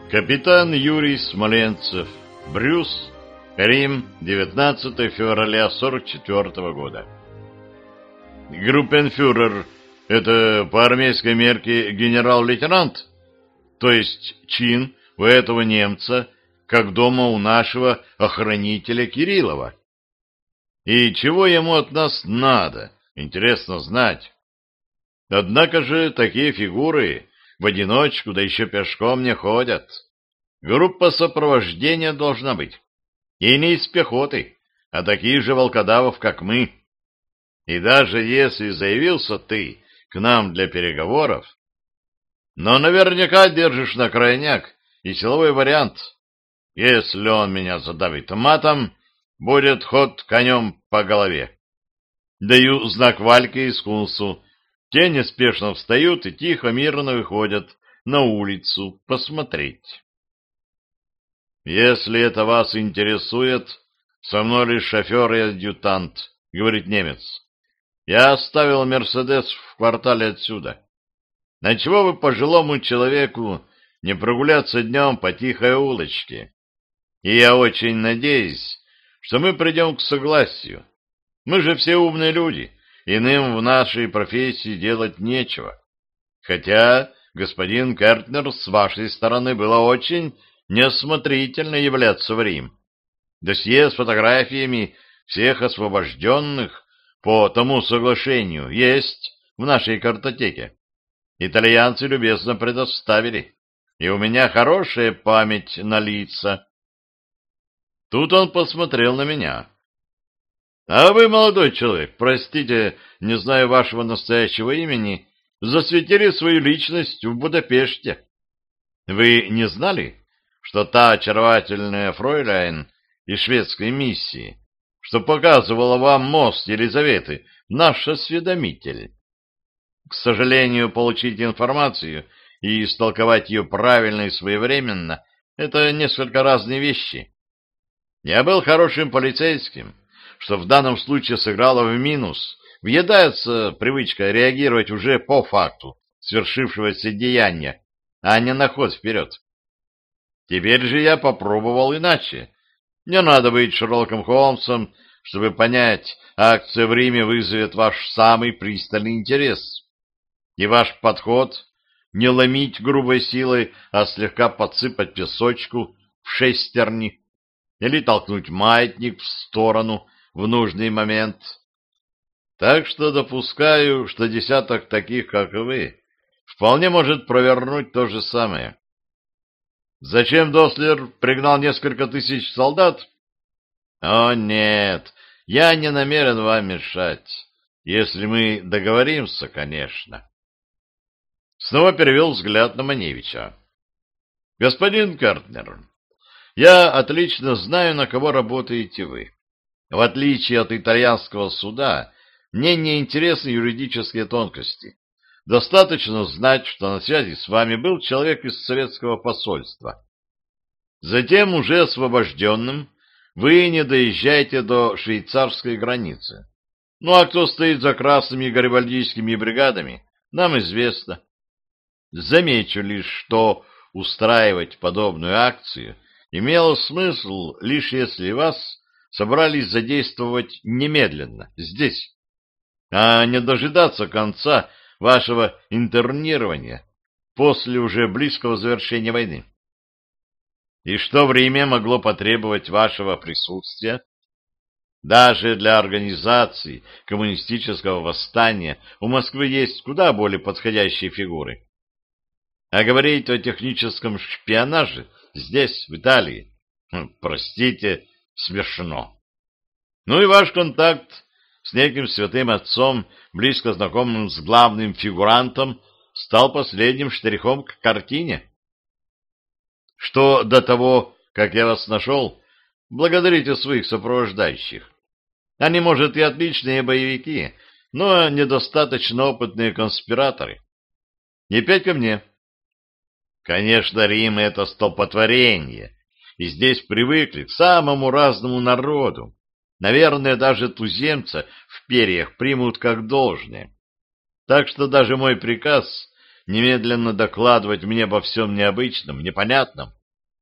Капитан Юрий Смоленцев. Брюс. Рим. 19 февраля 44 года. Группенфюрер — это по армейской мерке генерал-лейтенант? То есть чин у этого немца, как дома у нашего охранителя Кириллова. И чего ему от нас надо, интересно знать. Однако же такие фигуры в одиночку, да еще пешком не ходят. Группа сопровождения должна быть. И не из пехоты, а таких же волкодавов, как мы. И даже если заявился ты к нам для переговоров, но наверняка держишь на крайняк и силовой вариант. Если он меня задавит матом, будет ход конем по голове. Даю знак Вальке и Скунсу. Те неспешно встают и тихо, мирно выходят на улицу посмотреть. «Если это вас интересует, со мной лишь шофер и адъютант», — говорит немец. «Я оставил «Мерседес» в квартале отсюда. На чего вы пожилому человеку не прогуляться днем по тихой улочке? И я очень надеюсь, что мы придем к согласию. Мы же все умные люди». Иным в нашей профессии делать нечего. Хотя, господин Кертнер, с вашей стороны было очень неосмотрительно являться в Рим. Досье с фотографиями всех освобожденных по тому соглашению есть в нашей картотеке. Итальянцы любезно предоставили, и у меня хорошая память на лица. Тут он посмотрел на меня. А вы, молодой человек, простите, не знаю вашего настоящего имени, засветили свою личность в Будапеште. Вы не знали, что та очаровательная фройляйн из шведской миссии, что показывала вам мост Елизаветы, наш осведомитель? К сожалению, получить информацию и истолковать ее правильно и своевременно — это несколько разные вещи. Я был хорошим полицейским, что в данном случае сыграло в минус. Въедается привычка реагировать уже по факту свершившегося деяния, а не на ход вперед. Теперь же я попробовал иначе. Не надо быть Шерлоком Холмсом, чтобы понять, акция в Риме вызовет ваш самый пристальный интерес. И ваш подход — не ломить грубой силой, а слегка подсыпать песочку в шестерни или толкнуть маятник в сторону в нужный момент. Так что допускаю, что десяток таких, как вы, вполне может провернуть то же самое. Зачем Дослер пригнал несколько тысяч солдат? О, нет, я не намерен вам мешать, если мы договоримся, конечно. Снова перевел взгляд на Маневича. Господин Кертнер, я отлично знаю, на кого работаете вы. В отличие от итальянского суда, мне не интересны юридические тонкости. Достаточно знать, что на связи с вами был человек из советского посольства. Затем, уже освобожденным, вы не доезжаете до швейцарской границы. Ну а кто стоит за красными гарибальдийскими бригадами, нам известно. Замечу лишь, что устраивать подобную акцию имело смысл, лишь если вас собрались задействовать немедленно, здесь, а не дожидаться конца вашего интернирования после уже близкого завершения войны. И что в Риме могло потребовать вашего присутствия? Даже для организации коммунистического восстания у Москвы есть куда более подходящие фигуры. А говорить о техническом шпионаже здесь, в Италии, простите, смешно. Ну и ваш контакт с неким святым отцом, близко знакомым с главным фигурантом, стал последним штрихом к картине. Что до того, как я вас нашел, благодарите своих сопровождающих. Они, может, и отличные боевики, но недостаточно опытные конспираторы. И опять ко мне. Конечно, Рим — это столпотворение, и здесь привыкли к самому разному народу. Наверное, даже туземца в перьях примут как должное. Так что даже мой приказ немедленно докладывать мне обо всем необычном, непонятном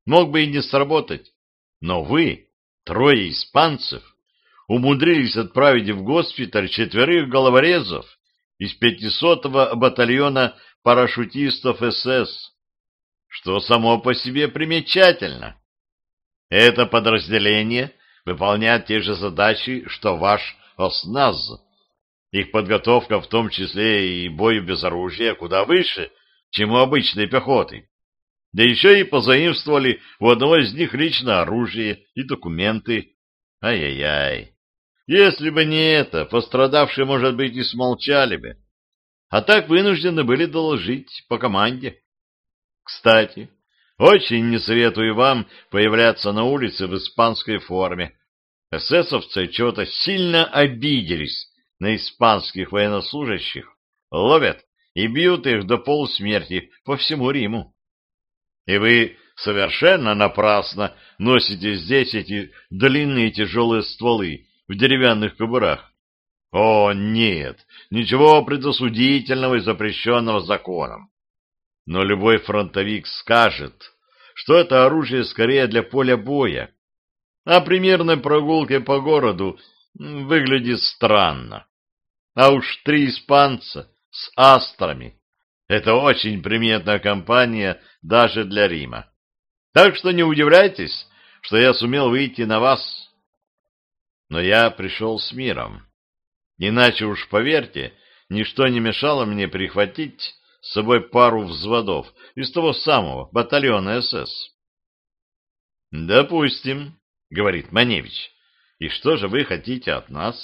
мог бы и не сработать. Но вы, трое испанцев, умудрились отправить в госпиталь 4 головорезов из 500-го батальона парашютистов СС, что само по себе примечательно. Это подразделение выполняет те же задачи, что ваш ОСНАЗ. Их подготовка, в том числе и бою без оружия, куда выше, чем у обычной пехоты. Да еще и позаимствовали у одного из них лично оружие и документы. Ай-яй-яй. Если бы не это, пострадавшие, может быть, и смолчали бы. А так вынуждены были доложить по команде. Кстати, очень не советую вам появляться на улице в испанской форме. Эсэсовцы чего-то сильно обиделись на испанских военнослужащих, ловят и бьют их до полусмерти по всему Риму. И вы совершенно напрасно носите здесь эти длинные тяжелые стволы в деревянных кобурах. О, нет, ничего предосудительного и запрещенного законом. Но любой фронтовик скажет, что это оружие скорее для поля боя, а при мирной прогулке по городу выглядит странно. А уж 3 испанца с астрами — это очень приметная компания даже для Рима. Так что не удивляйтесь, что я сумел выйти на вас. Но я пришел с миром. Иначе уж, поверьте, ничто не мешало мне прихватить с собой пару взводов из того самого батальона СС. «Допустим», — говорит Маневич, — «и что же вы хотите от нас?»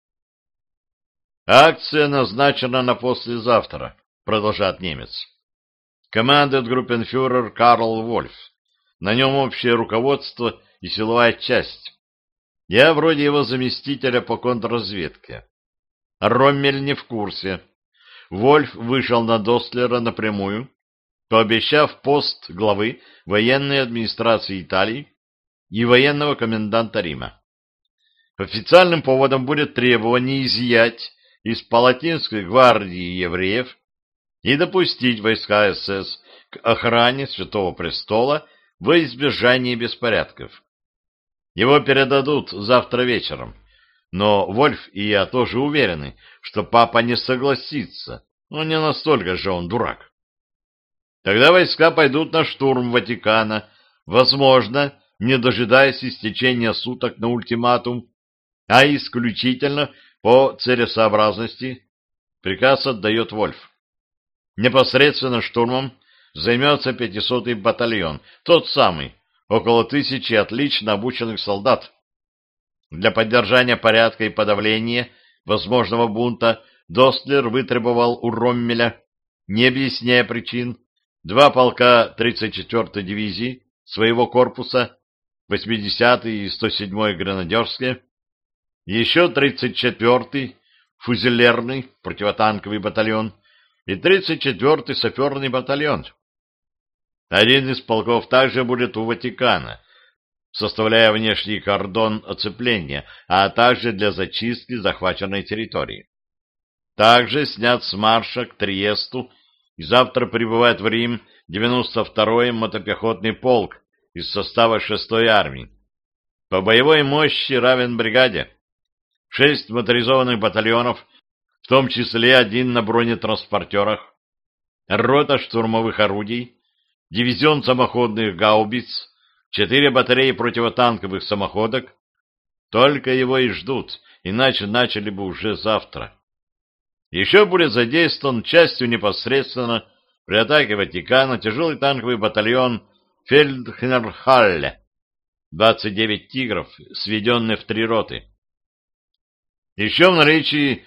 «Акция назначена на послезавтра», — продолжает немец. «Командует группенфюрер Карл Вольф. На нем общее руководство и силовая часть. Я вроде его заместителя по контрразведке. Роммель не в курсе. Вольф вышел на Достлера напрямую, пообещав пост главы военной администрации Италии и военного коменданта Рима. Официальным поводом будет требование изъять из Палатинской гвардии евреев и допустить войска СС к охране Святого Престола во избежание беспорядков. Его передадут завтра вечером, но Вольф и я тоже уверены, что папа не согласится, но не настолько же он дурак. Тогда войска пойдут на штурм Ватикана, возможно, не дожидаясь истечения суток на ультиматум, а исключительно по целесообразности. Приказ отдает Вольф. Непосредственно штурмом займется 500-й батальон, тот самый, около 1000 отлично обученных солдат. Для поддержания порядка и подавления возможного бунта Достлер вытребовал у Роммеля, не объясняя причин, 2 полка 34-й дивизии своего корпуса, 80-й и 107-й гренадерские, еще 34-й фузелерный противотанковый батальон и 34-й саперный батальон. Один из полков также будет у Ватикана, составляя внешний кордон оцепления, а также для зачистки захваченной территории. Также снят с марша к Триесту и завтра прибывает в Рим 92-й мотопехотный полк из состава 6-й армии. По боевой мощи равен бригаде. 6 моторизованных батальонов, в том числе 1 на бронетранспортерах, рота штурмовых орудий, дивизион самоходных гаубиц, 4 батареи противотанковых самоходок. Только его и ждут, иначе начали бы уже завтра. Еще будет задействован частью непосредственно при атаке Ватикана тяжелый танковый батальон Фельдхерхалле, 29 «Тигров», сведенные в 3 роты. Еще в наличии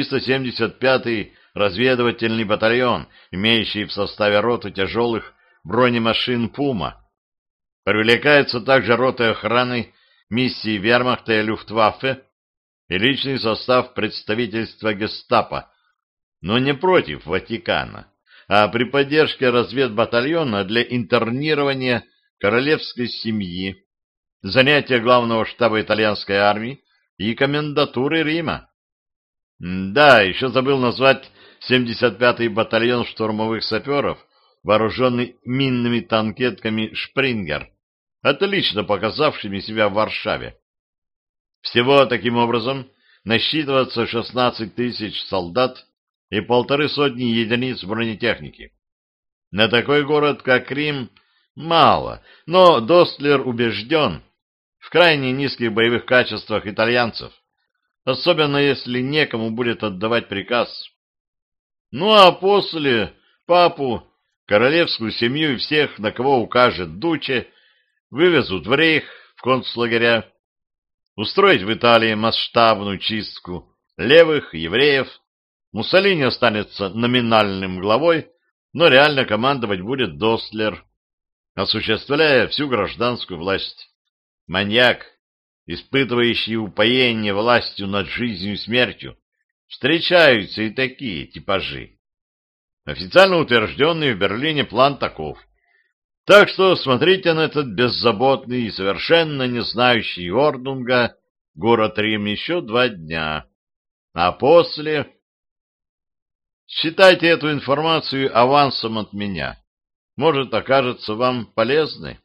375-й разведывательный батальон, имеющий в составе роты тяжелых бронемашин «Пума». Привлекается также рота охраны миссии Вермахта и Люфтваффе и личный состав представительства гестапо, но не против Ватикана, а при поддержке разведбатальона для интернирования королевской семьи, занятия главного штаба итальянской армии и комендатуры Рима. Да, еще забыл назвать 75-й батальон штурмовых саперов, вооруженный минными танкетками «Шпрингер», отлично показавшими себя в Варшаве. Всего таким образом насчитывается 16 тысяч солдат и 150 единиц бронетехники. На такой город, как Рим, мало, но Достлер убежден в крайне низких боевых качествах итальянцев, особенно если некому будет отдавать приказ. Ну а после папу, королевскую семью и всех, на кого укажет Дуче, вывезут в Рейх, в концлагеря, устроить в Италии масштабную чистку левых евреев. Муссолини останется номинальным главой, но реально командовать будет Достлер, осуществляя всю гражданскую власть. Маньяк, испытывающий упоение властью над жизнью и смертью. Встречаются и такие типажи. Официально утвержденный в Берлине план таков. Так что смотрите на этот беззаботный и совершенно не знающий Ордунга город Рим еще 2 дня. А после... Считайте эту информацию авансом от меня. Может, окажется вам полезной.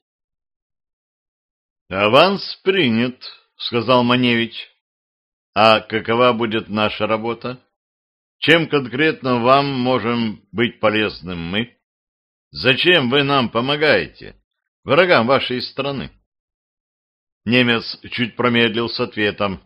«Аванс принят», — сказал Маневич. «А какова будет наша работа? Чем конкретно вам можем быть полезным мы? Зачем вы нам помогаете, врагам вашей страны?» Немец чуть промедлил с ответом.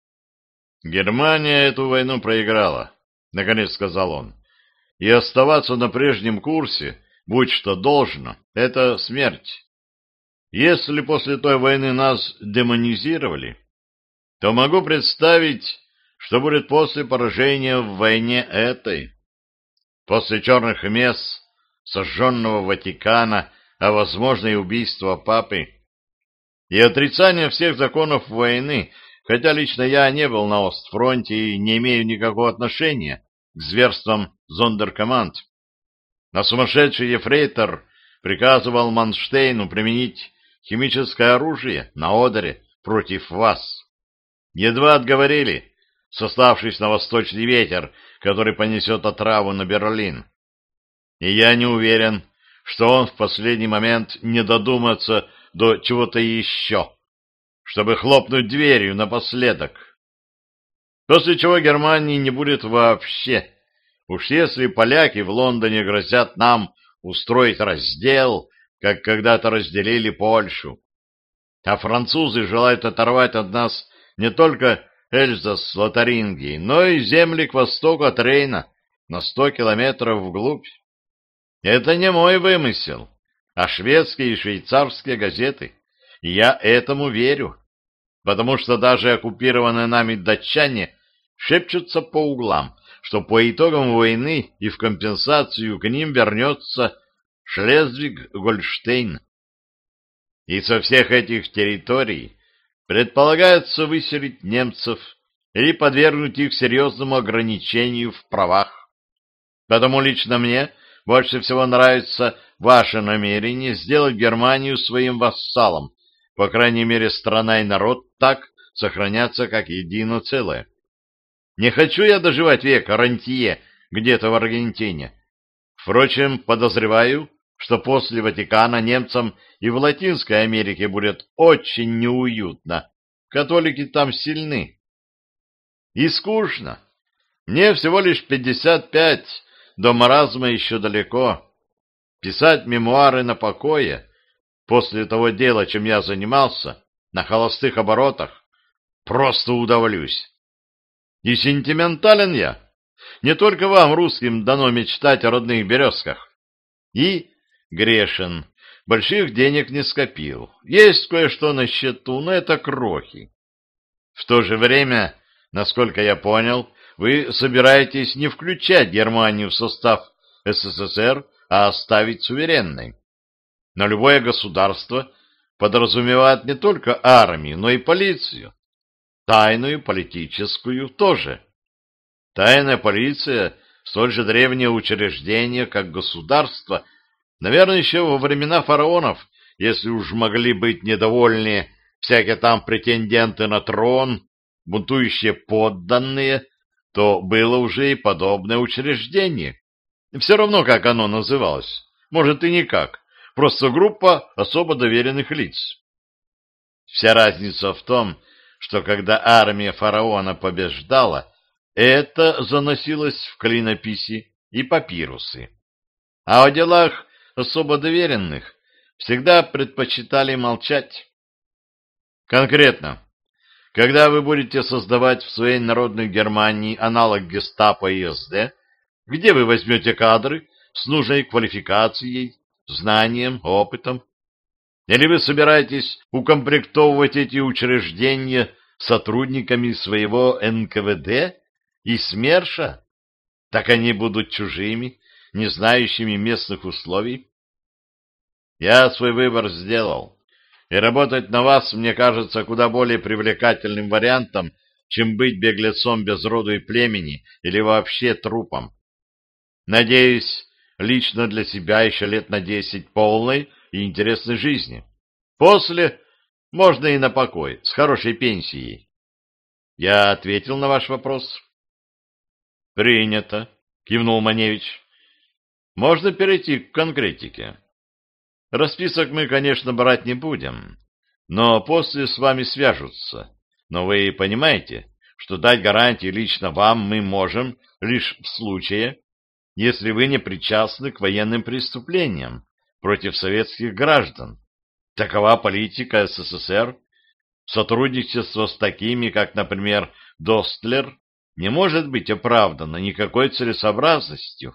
«Германия эту войну проиграла», — наконец сказал он. «И оставаться на прежнем курсе, будь что должно, — это смерть. Если после той войны нас демонизировали, то могу представить, что будет после поражения в войне этой. После черных мес, сожженного Ватикана, а возможно и убийства папы, и отрицания всех законов войны, хотя лично я не был на Остфронте и не имею никакого отношения к зверствам зондеркоманд. А сумасшедший ефрейтор приказывал Манштейну применить химическое оружие на Одере против вас. Едва отговорили, сославшись на восточный ветер, который понесет отраву на Берлин. И я не уверен, что он в последний момент не додумается до чего-то еще, чтобы хлопнуть дверью напоследок. После чего Германии не будет вообще. Уж если поляки в Лондоне грозят нам устроить раздел, как когда-то разделили Польшу, а французы желают оторвать от нас не только Эльзас с Лотарингией, но и земли к востоку от Рейна на 100 километров вглубь. Это не мой вымысел, а шведские и швейцарские газеты, и я этому верю, потому что даже оккупированные нами датчане шепчутся по углам, что по итогам войны и в компенсацию к ним вернется Шлезвиг-Гольштейн. И со всех этих территорий предполагается выселить немцев или подвергнуть их серьезному ограничению в правах. Потому лично мне больше всего нравится ваше намерение сделать Германию своим вассалом. По крайней мере, страна и народ так сохранятся как едино целое. Не хочу я доживать век рантье где-то в Аргентине. Впрочем, подозреваю, что после Ватикана немцам и в Латинской Америке будет очень неуютно. Католики там сильны. И скучно. Мне всего лишь 55, до маразма еще далеко. Писать мемуары на покое, после того дела, чем я занимался, на холостых оборотах, просто удавлюсь. И сентиментален я. Не только вам, русским, дано мечтать о родных березках. И грешен. Больших денег не скопил. Есть кое-что на счету, но это крохи. В то же время, насколько я понял, вы собираетесь не включать Германию в состав СССР, а оставить суверенной. Но любое государство подразумевает не только армию, но и полицию. Тайную, политическую тоже. Тайная полиция — столь же древнее учреждение, как государство, наверное, еще во времена фараонов, если уж могли быть недовольны всякие там претенденты на трон, бунтующие подданные, то было уже и подобное учреждение. Все равно, как оно называлось. Может, и никак. просто группа особо доверенных лиц. Вся разница в том, что когда армия фараона побеждала, это заносилось в клинописи и папирусы. А о делах особо доверенных всегда предпочитали молчать. Конкретно, когда вы будете создавать в своей народной Германии аналог гестапо и СД, где вы возьмете кадры с нужной квалификацией, знанием, опытом? Или вы собираетесь укомплектовывать эти учреждения сотрудниками своего НКВД и СМЕРШа? Так они будут чужими, не знающими местных условий. Я свой выбор сделал, и работать на вас мне кажется куда более привлекательным вариантом, чем быть беглецом без роду и племени или вообще трупом. Надеюсь, лично для себя еще лет на 10 полной и интересной жизни. После можно и на покой, с хорошей пенсией. Я ответил на ваш вопрос. Принято, кивнул Маневич. Можно перейти к конкретике. Расписок мы, конечно, брать не будем, но после с вами свяжутся. Но вы понимаете, что дать гарантии лично вам мы можем лишь в случае, если вы не причастны к военным преступлениям против советских граждан. Такова политика СССР. Сотрудничество с такими, как, например, Достлер, не может быть оправдано никакой целесообразностью.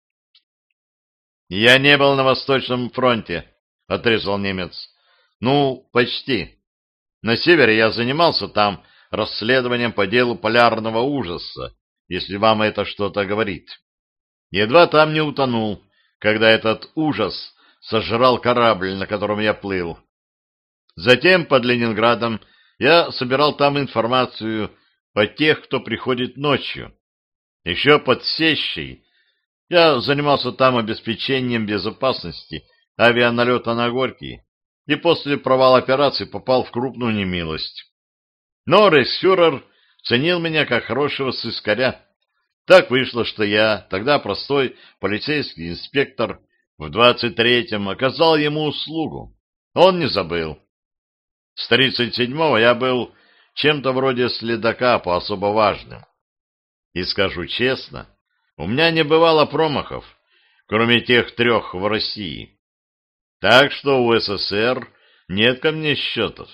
«Я не был на Восточном фронте», — отрезал немец. «Ну, почти. На севере я занимался там расследованием по делу полярного ужаса, если вам это что-то говорит. Едва там не утонул, когда этот ужас сожрал корабль, на котором я плыл. Затем под Ленинградом я собирал там информацию о тех, кто приходит ночью. Еще под Сещей я занимался там обеспечением безопасности авианалета на Горький и после провала операции попал в крупную немилость. Но рейхсфюрер ценил меня как хорошего сыскаря. Так вышло, что я, тогда простой полицейский инспектор, в 23-м оказал ему услугу. Он не забыл. С 37-го я был чем-то вроде следака по особо важным. И скажу честно, у меня не бывало промахов, кроме тех 3 в России. Так что у СССР нет ко мне счетов.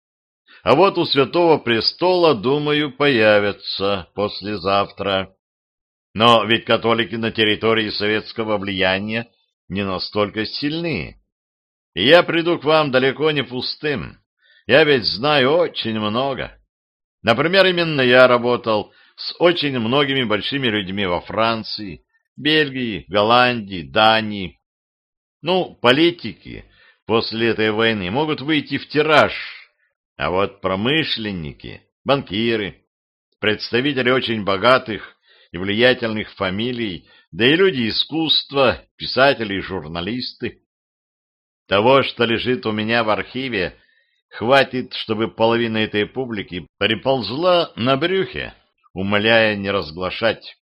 А вот у Святого Престола, думаю, появятся послезавтра. Но ведь католики на территории советского влияния не настолько сильны. И я приду к вам далеко не пустым. Я ведь знаю очень много. Например, именно я работал с очень многими большими людьми во Франции, Бельгии, Голландии, Дании. Ну, политики после этой войны могут выйти в тираж, а вот промышленники, банкиры, представители очень богатых и влиятельных фамилий, да и люди искусства, писатели и журналисты. Того, что лежит у меня в архиве, хватит, чтобы половина этой публики приползла на брюхе, умоляя не разглашать.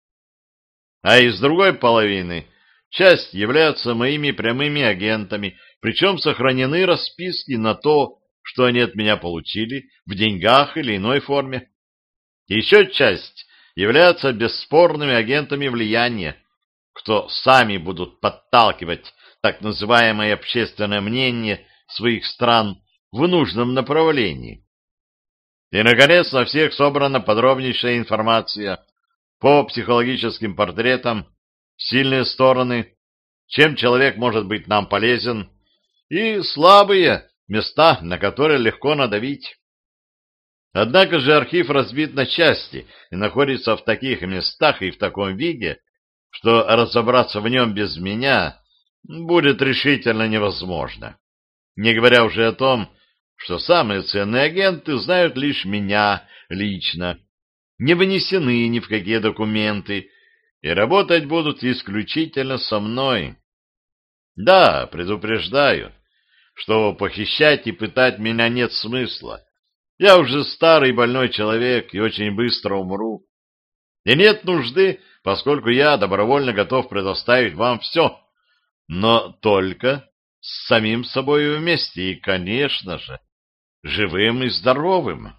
А из другой половины часть являются моими прямыми агентами, причем сохранены расписки на то, что они от меня получили в деньгах или иной форме. Еще часть являются бесспорными агентами влияния, кто сами будут подталкивать так называемое общественное мнение своих стран в нужном направлении. И, наконец, на всех собрана подробнейшая информация по психологическим портретам, сильные стороны, чем человек может быть нам полезен, и слабые места, на которые легко надавить. Однако же архив разбит на части и находится в таких местах и в таком виде, что разобраться в нем без меня будет решительно невозможно. Не говоря уже о том, что самые ценные агенты знают лишь меня лично, не внесены ни в какие документы и работать будут исключительно со мной. Да, предупреждаю, что похищать и пытать меня нет смысла. Я уже старый больной человек и очень быстро умру. И нет нужды, поскольку я добровольно готов предоставить вам все, но только с самим собой вместе и, конечно же, живым и здоровым.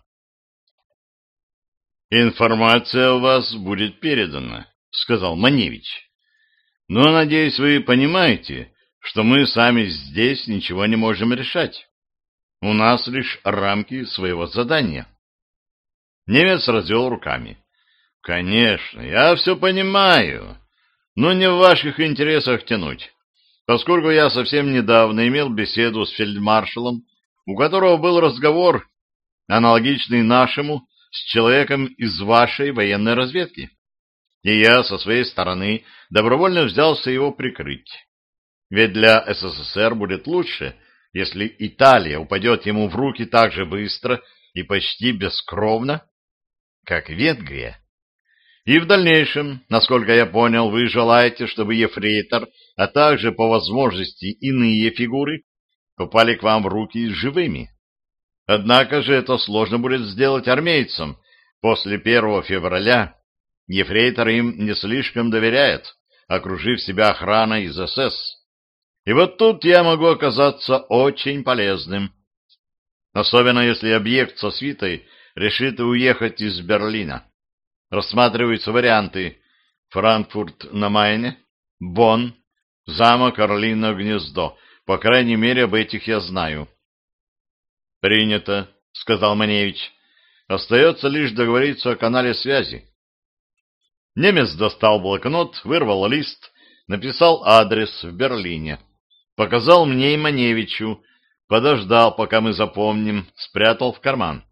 «Информация у вас будет передана», — сказал Маневич. «Но, надеюсь, вы понимаете, что мы сами здесь ничего не можем решать. У нас лишь рамки своего задания». Немец развел руками. «Конечно, я все понимаю, но не в ваших интересах тянуть, поскольку я совсем недавно имел беседу с фельдмаршалом, у которого был разговор, аналогичный нашему, с человеком из вашей военной разведки. И я со своей стороны добровольно взялся его прикрыть. Ведь для СССР будет лучше, если Италия упадет ему в руки так же быстро и почти бескровно, как Венгрия. И в дальнейшем, насколько я понял, вы желаете, чтобы ефрейтор, а также по возможности иные фигуры попали к вам в руки живыми. Однако же это сложно будет сделать армейцам. После 1 февраля ефрейтор им не слишком доверяет, окружив себя охраной из СС. И вот тут я могу оказаться очень полезным. Особенно если объект со свитой решит уехать из Берлина. Рассматриваются варианты: Франкфурт на Майне, Бонн, замок Орлиное гнездо. По крайней мере, об этих я знаю. «Принято», — сказал Маневич. «Остается лишь договориться о канале связи». Немец достал блокнот, вырвал лист, написал адрес в Берлине. Показал мне и Маневичу, подождал, пока мы запомним, спрятал в карман.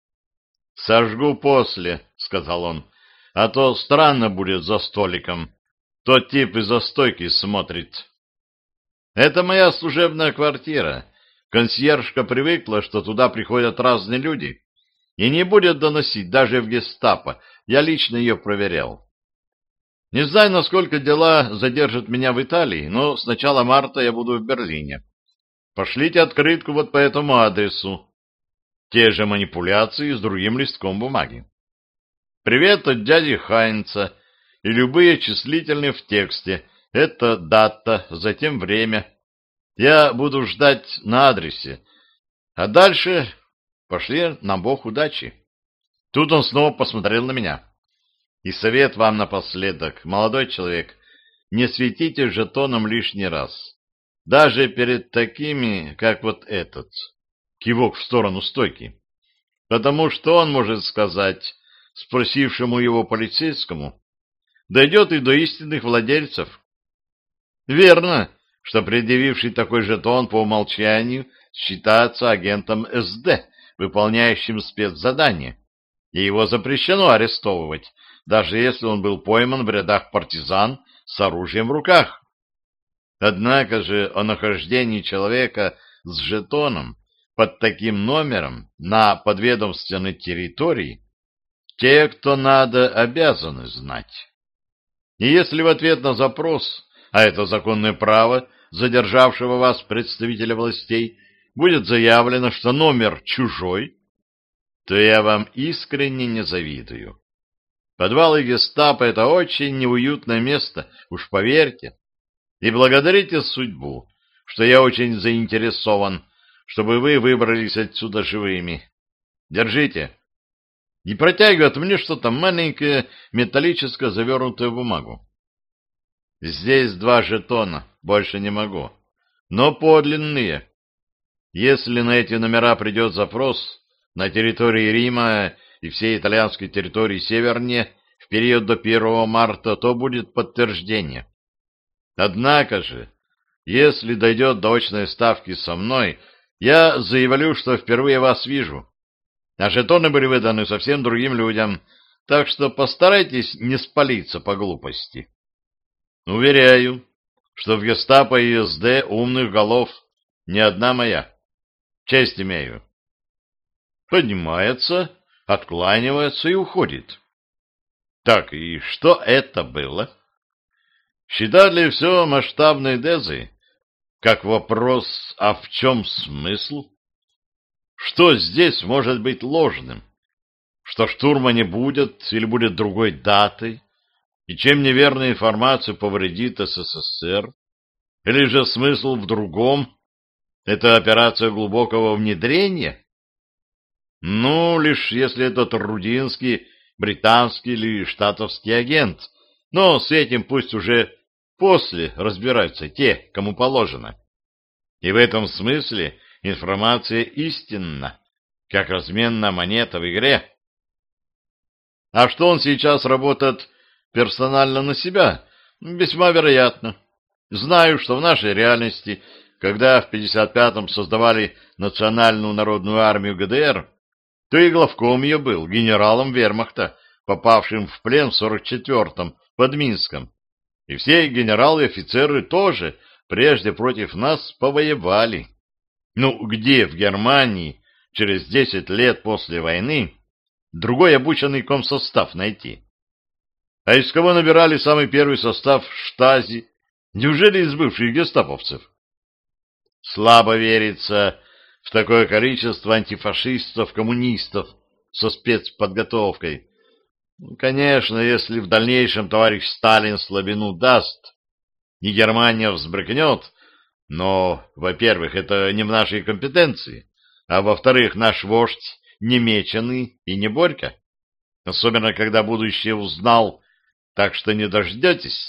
«Сожгу после», — сказал он, — «а то странно будет за столиком. Тот тип из-за стойки смотрит». «Это моя служебная квартира. Консьержка привыкла, что туда приходят разные люди, и не будет доносить даже в гестапо. Я лично ее проверял. Не знаю, насколько дела задержат меня в Италии, но с начала марта я буду в Берлине. Пошлите открытку вот по этому адресу. Те же манипуляции с другим листком бумаги. Привет от дяди Хайнца и любые числительные в тексте. Это дата, затем время. Я буду ждать на адресе. А дальше пошли нам Бог удачи». Тут он снова посмотрел на меня. «И совет вам напоследок, молодой человек, не светите жетоном лишний раз. Даже перед такими, как вот этот». Кивок в сторону стойки. «Потому что он может сказать спросившему его полицейскому, дойдет и до истинных владельцев». Верно, что предъявивший такой жетон по умолчанию считается агентом СД, выполняющим спецзадание, и его запрещено арестовывать, даже если он был пойман в рядах партизан с оружием в руках. Однако же о нахождении человека с жетоном под таким номером на подведомственной территории те, кто надо, обязаны знать. И если в ответ на запрос, а это законное право задержавшего вас представителя властей, будет заявлено, что номер чужой, то я вам искренне не завидую. Подвалы гестапо — это очень неуютное место, уж поверьте. И благодарите судьбу, что я очень заинтересован, чтобы вы выбрались отсюда живыми. Держите. И протягивает мне что-то маленькое, металлическое, завернутое в бумагу. Здесь 2 жетона, больше не могу. Но подлинные. Если на эти номера придет запрос на территории Рима и всей итальянской территории севернее в период до 1 марта, то будет подтверждение. Однако же, если дойдет до очной ставки со мной, я заявлю, что впервые вас вижу. А жетоны были выданы совсем другим людям, так что постарайтесь не спалиться по глупости. Уверяю, что в гестапо и СД умных голов ни одна моя. Честь имею. Поднимается, откланивается и уходит. Так, и что это было? Считать ли все масштабной дезой? Как вопрос, а в чем смысл? Что здесь может быть ложным? Что штурма не будет или будет другой датой? И чем неверная информация повредит СССР? Или же смысл в другом, Это операция глубокого внедрения? Ну, лишь если это рудинский, британский или штатовский агент. Но с этим пусть уже после разбираются те, кому положено. И в этом смысле информация истинна, как разменная монета в игре. А что он сейчас работает персонально на себя? Весьма вероятно. Знаю, что в нашей реальности, когда в 55-м создавали Национальную народную армию ГДР, то и главком ее был генералом вермахта, попавшим в плен в 44-м под Минском. И все генералы и офицеры тоже прежде против нас повоевали. Ну, где в Германии через 10 лет после войны другой обученный комсостав найти? А из кого набирали самый первый состав штази? Неужели из бывших гестаповцев? Слабо верится в такое количество антифашистов-коммунистов со спецподготовкой. Конечно, если в дальнейшем товарищ Сталин слабину даст, и Германия взбрыкнет, но, во-первых, это не в нашей компетенции, а во-вторых, наш вождь не меченый и не Борька, особенно когда будущее узнал, так что не дождетесь.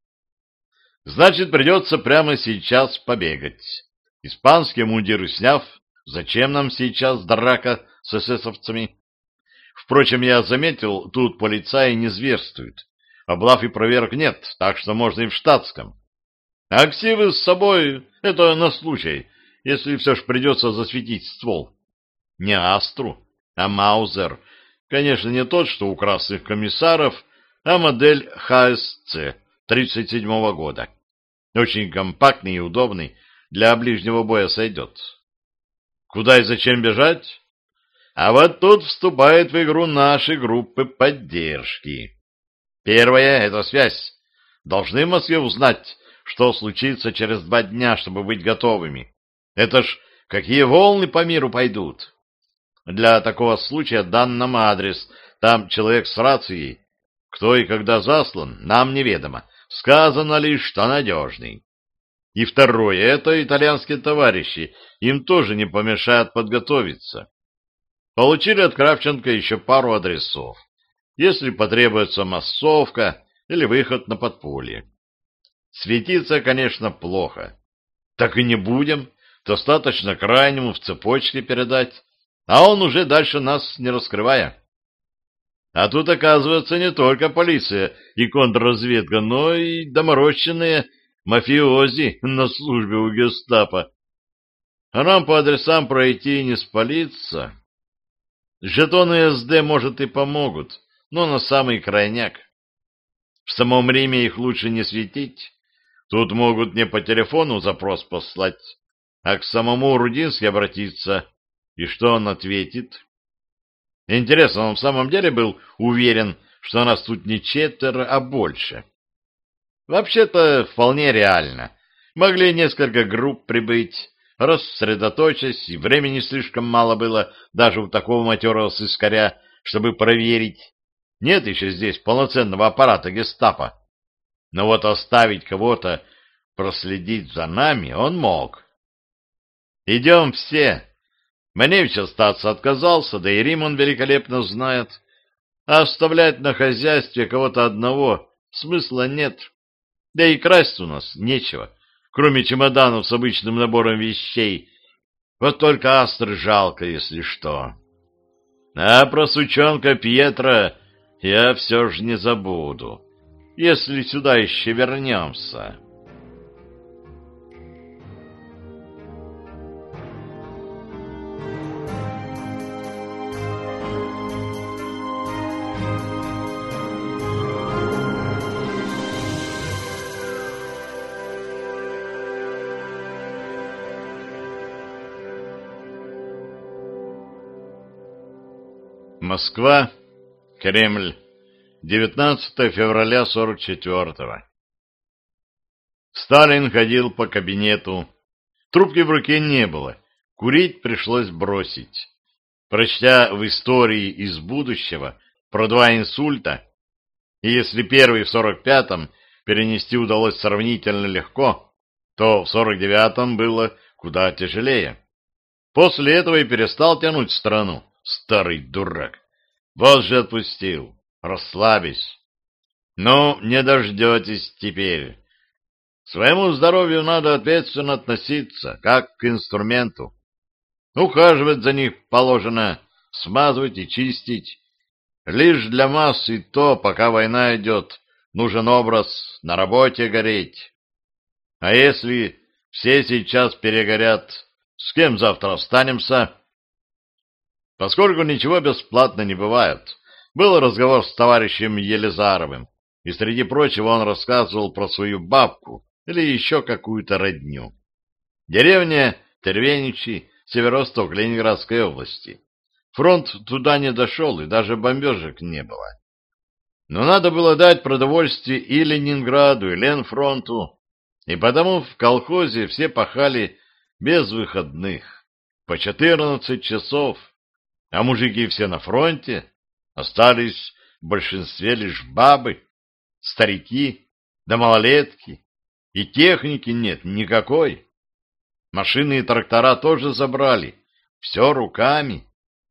Значит, придется прямо сейчас побегать. Испанские мундиры сняв, зачем нам сейчас драка с эсэсовцами? Впрочем, я заметил, тут полицаи не зверствуют. Облав и проверок нет, так что можно и в штатском. А ксивы с собой — это на случай, если все ж придется засветить ствол. Не Астру, а Маузер. Конечно, не тот, что у красных комиссаров, а модель ХСЦ 37-го года. Очень компактный и удобный, для ближнего боя сойдет. Куда и зачем бежать? А вот тут вступают в игру наши группы поддержки. Первое — это связь. Должны в Москве узнать, что случится через 2 дня, чтобы быть готовыми. Это ж какие волны по миру пойдут. Для такого случая дан нам адрес, там человек с рацией. Кто и когда заслан, нам неведомо. Сказано лишь, что надежный. И второе — это итальянские товарищи. Им тоже не помешает подготовиться. Получили от Кравченко еще пару адресов. Если потребуется массовка или выход на подполье. Светиться, конечно, плохо. Так и не будем. Достаточно крайнему в цепочке передать. А он уже дальше нас не раскрывая. А тут, оказывается, не только полиция и контрразведка, но и доморощенные мафиози на службе у гестапо. А нам по адресам пройти и не спалиться. Жетоны СД, может, и помогут, но на самый крайняк. В самом Риме их лучше не светить. Тут могут не по телефону запрос послать, а к самому Рудински обратиться. И что он ответит? Интересно, он в самом деле был уверен, что нас тут не 4, а больше? Вообще-то вполне реально. Могли несколько групп прибыть, рассредоточась, и времени слишком мало было даже у такого матерого сыскаря, чтобы проверить. Нет еще здесь полноценного аппарата гестапо. Но вот оставить кого-то проследить за нами он мог. Идем все. Маневич остаться отказался, да и Рим он великолепно знает. А оставлять на хозяйстве кого-то одного смысла нет. Да и красть у нас нечего, кроме чемоданов с обычным набором вещей. Вот только Астры жалко, если что. А про сучонка Пьетро я все же не забуду, если сюда еще вернемся. Москва, Кремль, 19 февраля 44-го. Сталин ходил по кабинету. Трубки в руке не было. Курить пришлось бросить. Прочтя в истории из будущего про 2 инсульта, и если первый в 45-м перенести удалось сравнительно легко, то в 49-м было куда тяжелее. После этого и перестал тянуть страну, старый дурак. Вот же отпустил. Расслабись. Ну, не дождетесь теперь. К своему здоровью надо ответственно относиться, как к инструменту. Ухаживать за них положено, смазывать и чистить. Лишь для массы то, пока война идет, нужен образ на работе гореть. А если все сейчас перегорят, с кем завтра останемся? Поскольку ничего бесплатно не бывает, был разговор с товарищем Елизаровым, и среди прочего он рассказывал про свою бабку или еще какую-то родню. Деревня Тервеничи, северо-восток Ленинградской области. Фронт туда не дошел, и даже бомбежек не было. Но надо было дать продовольствие и Ленинграду, и Ленфронту, и потому в колхозе все пахали без выходных, по 14 часов, а мужики все на фронте, остались в большинстве лишь бабы, старики, да малолетки, и техники нет никакой. Машины и трактора тоже забрали, все руками.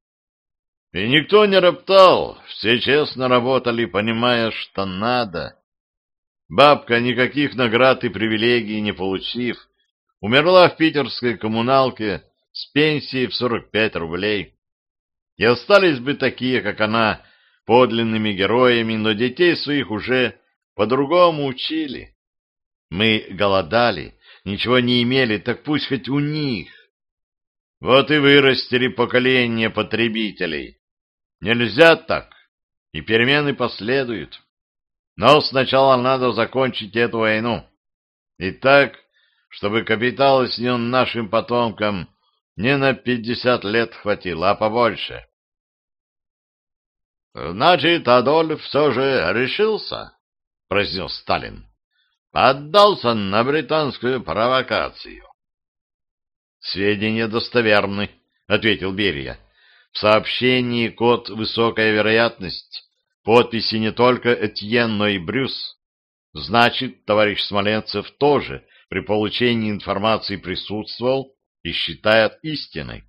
И никто не роптал, все честно работали, понимая, что надо. Бабка, никаких наград и привилегий не получив, умерла в питерской коммуналке с пенсией в 45 рублей. И остались бы такие, как она, подлинными героями, но детей своих уже по-другому учили. Мы голодали, ничего не имели, так пусть хоть у них. Вот и вырастили поколение потребителей. Нельзя так, и перемены последуют. Но сначала надо закончить эту войну. И так, чтобы капитала с ним нашим потомкам не на 50 лет хватило, а побольше. — Значит, Адольф все же решился, — произнес Сталин. — Поддался на британскую провокацию. — Сведения достоверны, — ответил Берия. В сообщении код «Высокая вероятность». Подписи не только Этьен, но и Брюс. Значит, товарищ Смоленцев тоже при получении информации присутствовал и считает истиной.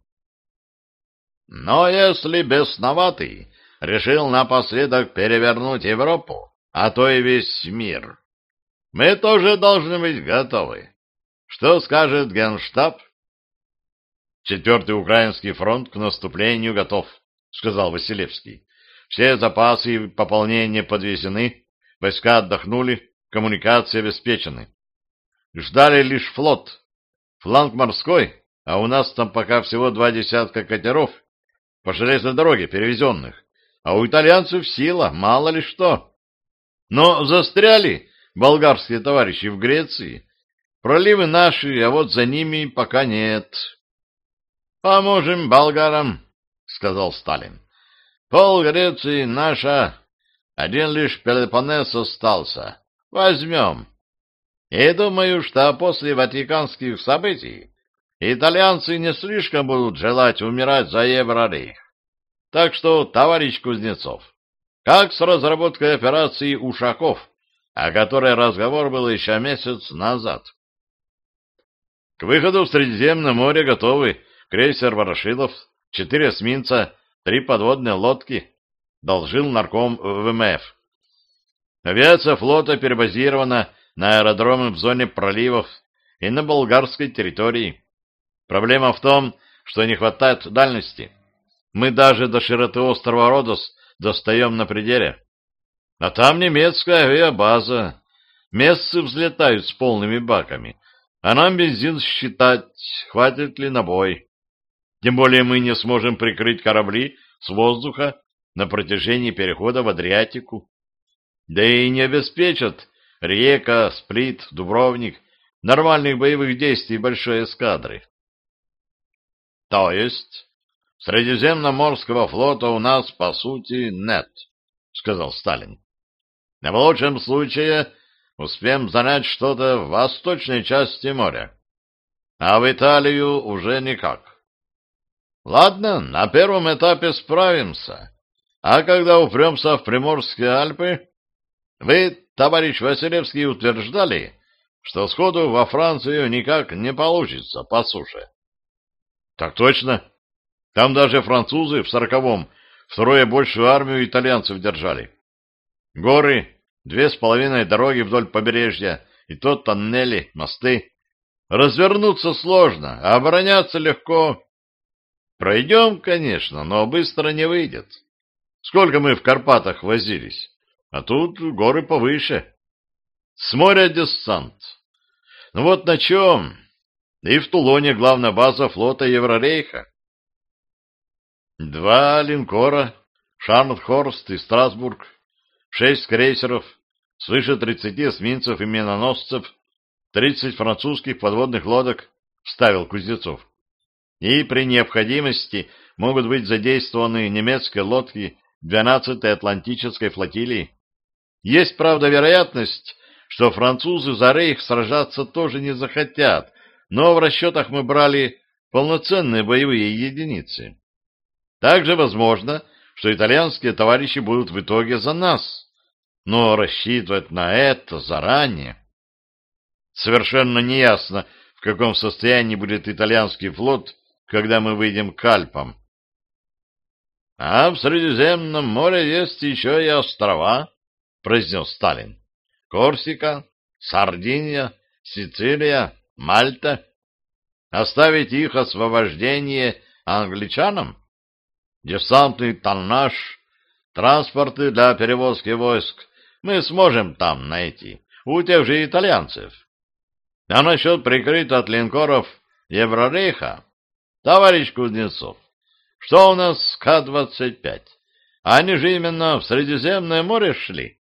Но если бесноватый решил напоследок перевернуть Европу, а то и весь мир, мы тоже должны быть готовы. Что скажет Генштаб? Четвертый Украинский фронт к наступлению готов, сказал Василевский. Все запасы и пополнения подвезены, войска отдохнули, коммуникации обеспечены. Ждали лишь флот. Фланг морской, а у нас там пока всего 20 катеров по железной дороге перевезенных, а у итальянцев сила, мало ли что. Но застряли болгарские товарищи в Греции. Проливы наши, а вот за ними пока нет. — Поможем болгарам, — сказал Сталин. Пол Греции наша, один лишь Пелопоннес остался. Возьмем. И думаю, что после ватиканских событий итальянцы не слишком будут желать умирать за Еврорейх. Так что, товарищ Кузнецов, как с разработкой операции «Ушаков», о которой разговор был еще месяц назад? К выходу в Средиземное море готовы крейсер «Ворошилов», 4 эсминца, 3 подводные лодки, доложил нарком ВМФ. Авиация флота перебазирована на аэродромы в зоне проливов и на болгарской территории. Проблема в том, что не хватает дальности. Мы даже до широты острова Родос достаем на пределе. А там немецкая авиабаза. Мессы взлетают с полными баками, а нам бензин считать, хватит ли на бой. Тем более мы не сможем прикрыть корабли с воздуха на протяжении перехода в Адриатику. Да и не обеспечат Река, Сплит, Дубровник нормальных боевых действий большой эскадры. То есть Средиземноморского флота у нас, по сути, нет, сказал Сталин. В лучшем случае успеем занять что-то в восточной части моря, а в Италию уже никак. Ладно, на первом этапе справимся. А когда упремся в Приморские Альпы, вы, товарищ Василевский, утверждали, что сходу во Францию никак не получится по суше. Так точно. Там даже французы в 40-м втрое большую армию итальянцев держали. Горы, 2,5 дороги вдоль побережья, и то тоннели, мосты. Развернуться сложно, а обороняться легко. Пройдем, конечно, но быстро не выйдет. Сколько мы в Карпатах возились, а тут горы повыше. С моря десант. Ну вот на чем? И в Тулоне главная база флота Еврорейха. 2 линкора, Шарнхорст и Страсбург, 6 крейсеров, свыше 30 эсминцев и миноносцев, 30 французских подводных лодок, вставил Кузнецов. И при необходимости могут быть задействованы немецкие лодки 12-й Атлантической флотилии. Есть, правда, вероятность, что французы за рейх сражаться тоже не захотят, но в расчетах мы брали полноценные боевые единицы. Также возможно, что итальянские товарищи будут в итоге за нас, но рассчитывать на это заранее. Совершенно неясно, в каком состоянии будет итальянский флот, когда мы выйдем к Альпам. — А в Средиземном море есть еще и острова, — произнес Сталин. — Корсика, Сардиния, Сицилия, Мальта. Оставить их освобождение англичанам? Десантный тоннаж, транспорты для перевозки войск мы сможем там найти, у тех же итальянцев. А насчет прикрытия от линкоров Еврорейха, товарищ Кузнецов, что у нас с К-25? Они же именно в Средиземное море шли.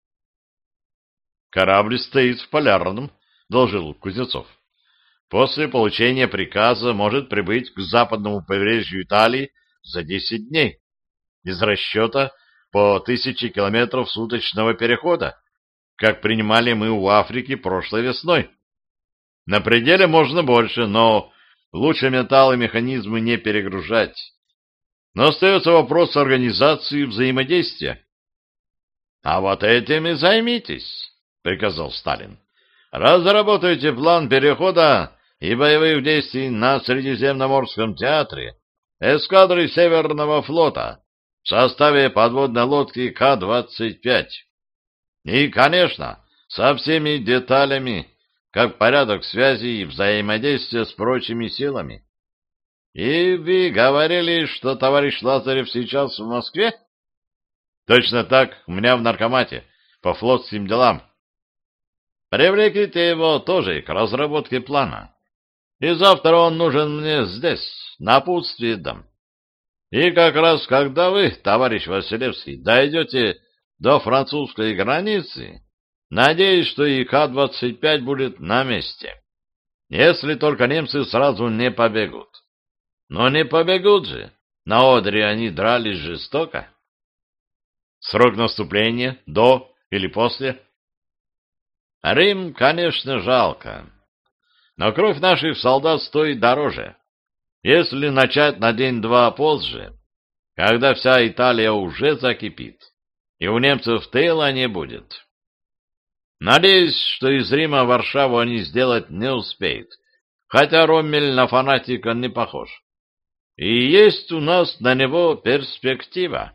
Корабль стоит в Полярном, доложил Кузнецов. После получения приказа может прибыть к западному побережью Италии за 10 дней. Из расчета по 1000 километров суточного перехода, как принимали мы у Африки прошлой весной. На пределе можно больше, но лучше металл и механизмы не перегружать. Но остается вопрос организации взаимодействия. — А вот этим и займитесь, — приказал Сталин. — Разработайте план перехода и боевых действий на Средиземноморском театре эскадры Северного флота в составе подводной лодки К-25. И, конечно, со всеми деталями, как порядок связи и взаимодействия с прочими силами. И вы говорили, что товарищ Лазарев сейчас в Москве? Точно так, у меня в наркомате, по флотским делам. Привлеките его тоже к разработке плана. И завтра он нужен мне здесь, напутствие дам. И как раз когда вы, товарищ Василевский, дойдете до французской границы, надеюсь, что и К-25 будет на месте. Если только немцы сразу не побегут. Но не побегут же. На Одре они дрались жестоко. Срок наступления до или после? Рим, конечно, жалко. Но кровь наших солдат стоит дороже. Если начать на день-два позже, когда вся Италия уже закипит, и у немцев тыла не будет. Надеюсь, что из Рима в Варшаву они сделать не успеют, хотя Роммель на фанатика не похож. И есть у нас на него перспектива.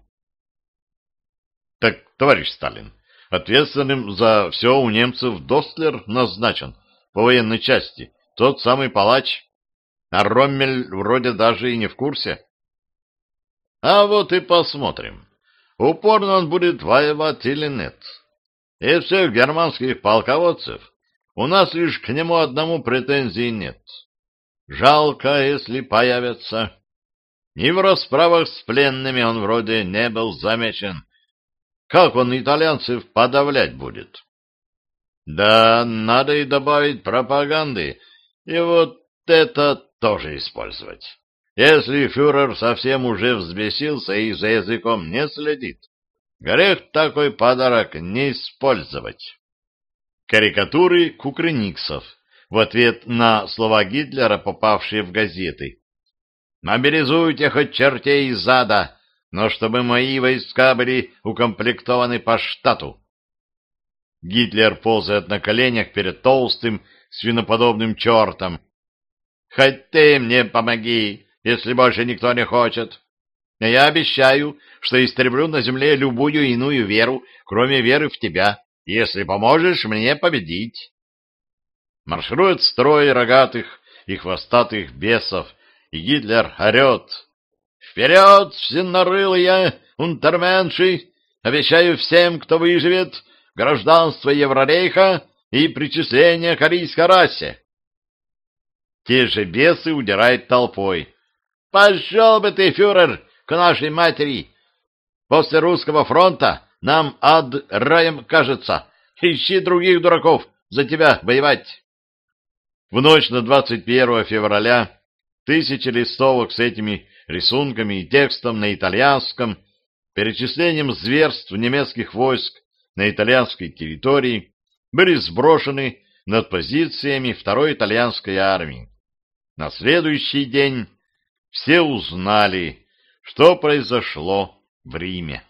Так, товарищ Сталин, ответственным за все у немцев Достлер назначен по военной части, тот самый палач, а Роммель вроде даже и не в курсе. А вот и посмотрим, упорно он будет воевать или нет. Из всех германских полководцев у нас лишь к нему одному претензий нет. Жалко, если появятся. И в расправах с пленными он вроде не был замечен. Как он итальянцев подавлять будет? Да, надо и добавить пропаганды, и вот это тоже использовать. Если фюрер совсем уже взбесился и за языком не следит, грех такой подарок не использовать. Карикатуры кукрыниксов в ответ на слова Гитлера, попавшие в газеты. «Мобилизуйте хоть чертей из ада, но чтобы мои войска были укомплектованы по штату». Гитлер ползает на коленях перед толстым, свиноподобным чертом. Хоть ты мне помоги, если больше никто не хочет. А я обещаю, что истреблю на земле любую иную веру, кроме веры в тебя, если поможешь мне победить. Марширует строй рогатых и хвостатых бесов, и Гитлер орет: «Вперед, всенарылые унтерменши! Обещаю всем, кто выживет, гражданство Еврорейха и причисление к арийской расе!» Те же бесы удирают толпой. «Пошел бы ты, фюрер, к нашей матери! После русского фронта нам ад раем кажется. Ищи других дураков за тебя воевать!» В ночь на 21 февраля тысячи листовок с этими рисунками и текстом на итальянском, перечислением зверств немецких войск на итальянской территории были сброшены над позициями второй итальянской армии. На следующий день все узнали, что произошло в Риме.